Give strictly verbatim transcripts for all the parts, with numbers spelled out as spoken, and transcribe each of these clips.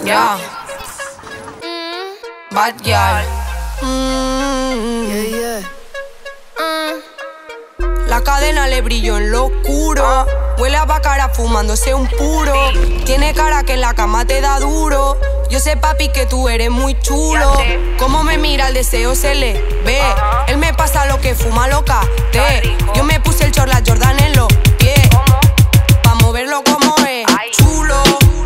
Ya. Bad girl. Mm. Yeah, yeah. Mm. La cadena le brilló en lo oscuro. Huele a bacara fumándose un puro. Tiene cara que en la cama te da duro. Yo sé, papi, que tú eres muy chulo. Cómo me mira, el deseo se le ve. Él me pasa lo que fuma loca. Te. Yo me puse el chorla Jordan en los pies. Pa' moverlo como es. Chulo.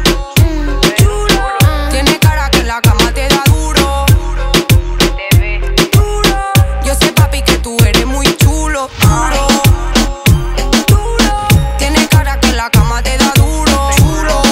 Tiene cara que en la cama te da duro. Yo sé, papi, que tú eres muy chulo. Duro. Tiene cara que en la cama te da duro. Chulo.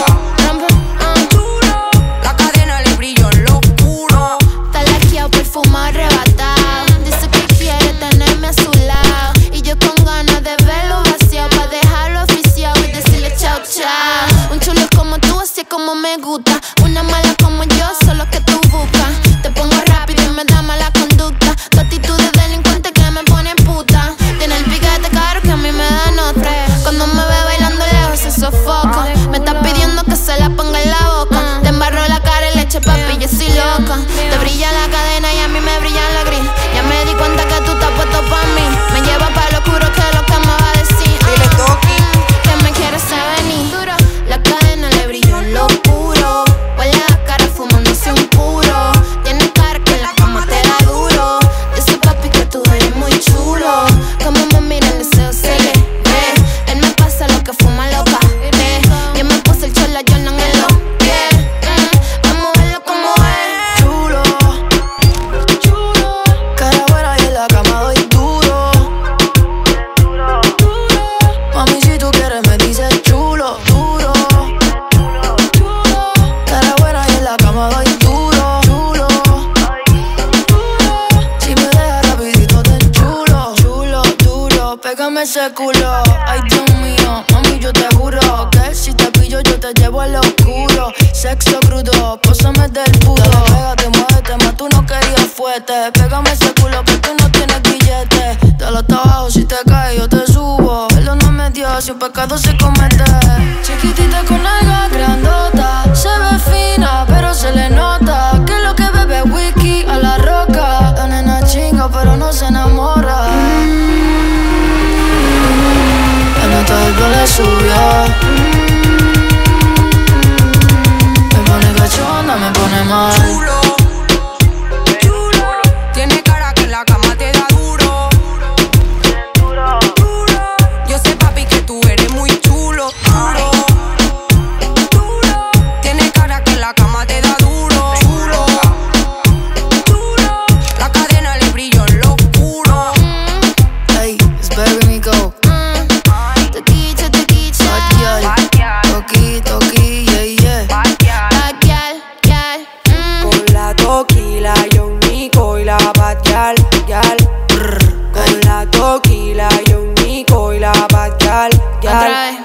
La cadena le brilló en lo oscuro. Está laqueado, perfumado, arrebatado. Dice que quiere tenerme a su lado. Y yo con ganas de verlo vaciado, pa' dejarlo oficiado y decirle chao, chao. Un chulo como tú, así es como me gusta. Una mala como yo, solo que tú buscas. Te pongo rápido y me da mala conducta. Tu actitud de delincuente que me pone puta. Tiene el piquete caro que a mí me da nota. Cuando me ve bailando lejos se sofoca. Me está pidiendo que se la ponga en la boca. Te embarro la cara y leche, papi, yo soy loca. Te brilla la cadena y a mí me brilla la gris. Ya me di cuenta que tú estás puesto pa' mí. Me lleva pa' lo oscuro, que es lo que me va a decir. Dile, Toki. Que me quieres venir. Duro, la cadena le brilló en lo oscuro. Huele a cara fumándose un puro. Tiene cara que en la cama te da duro. Dice, papi, que tú eres muy chulo. Como me mira el deseo se le ve. Él me pasa lo que fuma loca. Ve. Yo me puse el chorla Jordan en los pies. Vamos a verlo como es. Chulo, chulo. Cara buena y en la cama doy duro. Mami, si tú quieres me dices chulo, duro. Cara buena y en la cama doy duro. Chulo, si me dejas rapidito te chulo. Chulo, duro, pégame ese culo. Ay, Dios mío, mami, yo te juro que si te pillo yo te llevo al oscuro. Sexo crudo, pósame del puro. Dale, pégate, muévete, más tú no querías fuerte. Pégame ese culo que tú no tienes billete. Dale hasta abajo, si te caes yo te subo. Perdóname Dios, si un pecado se comete. Chiquitita con alga grandota. Se ve fina, pero se le nota que lo que bebe es whisky a la roca. La nena chinga, pero no se enamora. La nota del pelo le subió. Me pone cachonda, me pone mal. Chulo. Tiene cara que en la cama te da duro. Yo sé, papi, que tú eres muy chulo. Duro. Tiene cara que en la cama te da duro. Chulo. La cadena le brilló en lo oscuro. Hey, it's Baby Miko. Toquicha, toquicha. Bad girl, toqui, toqui, yeah, yeah. Bad girl, girl. Mm. Con la toquila, yo Nico y la bad gal, gal. Con la toquila, yo Nico y la bad gal, gal. Otra vez.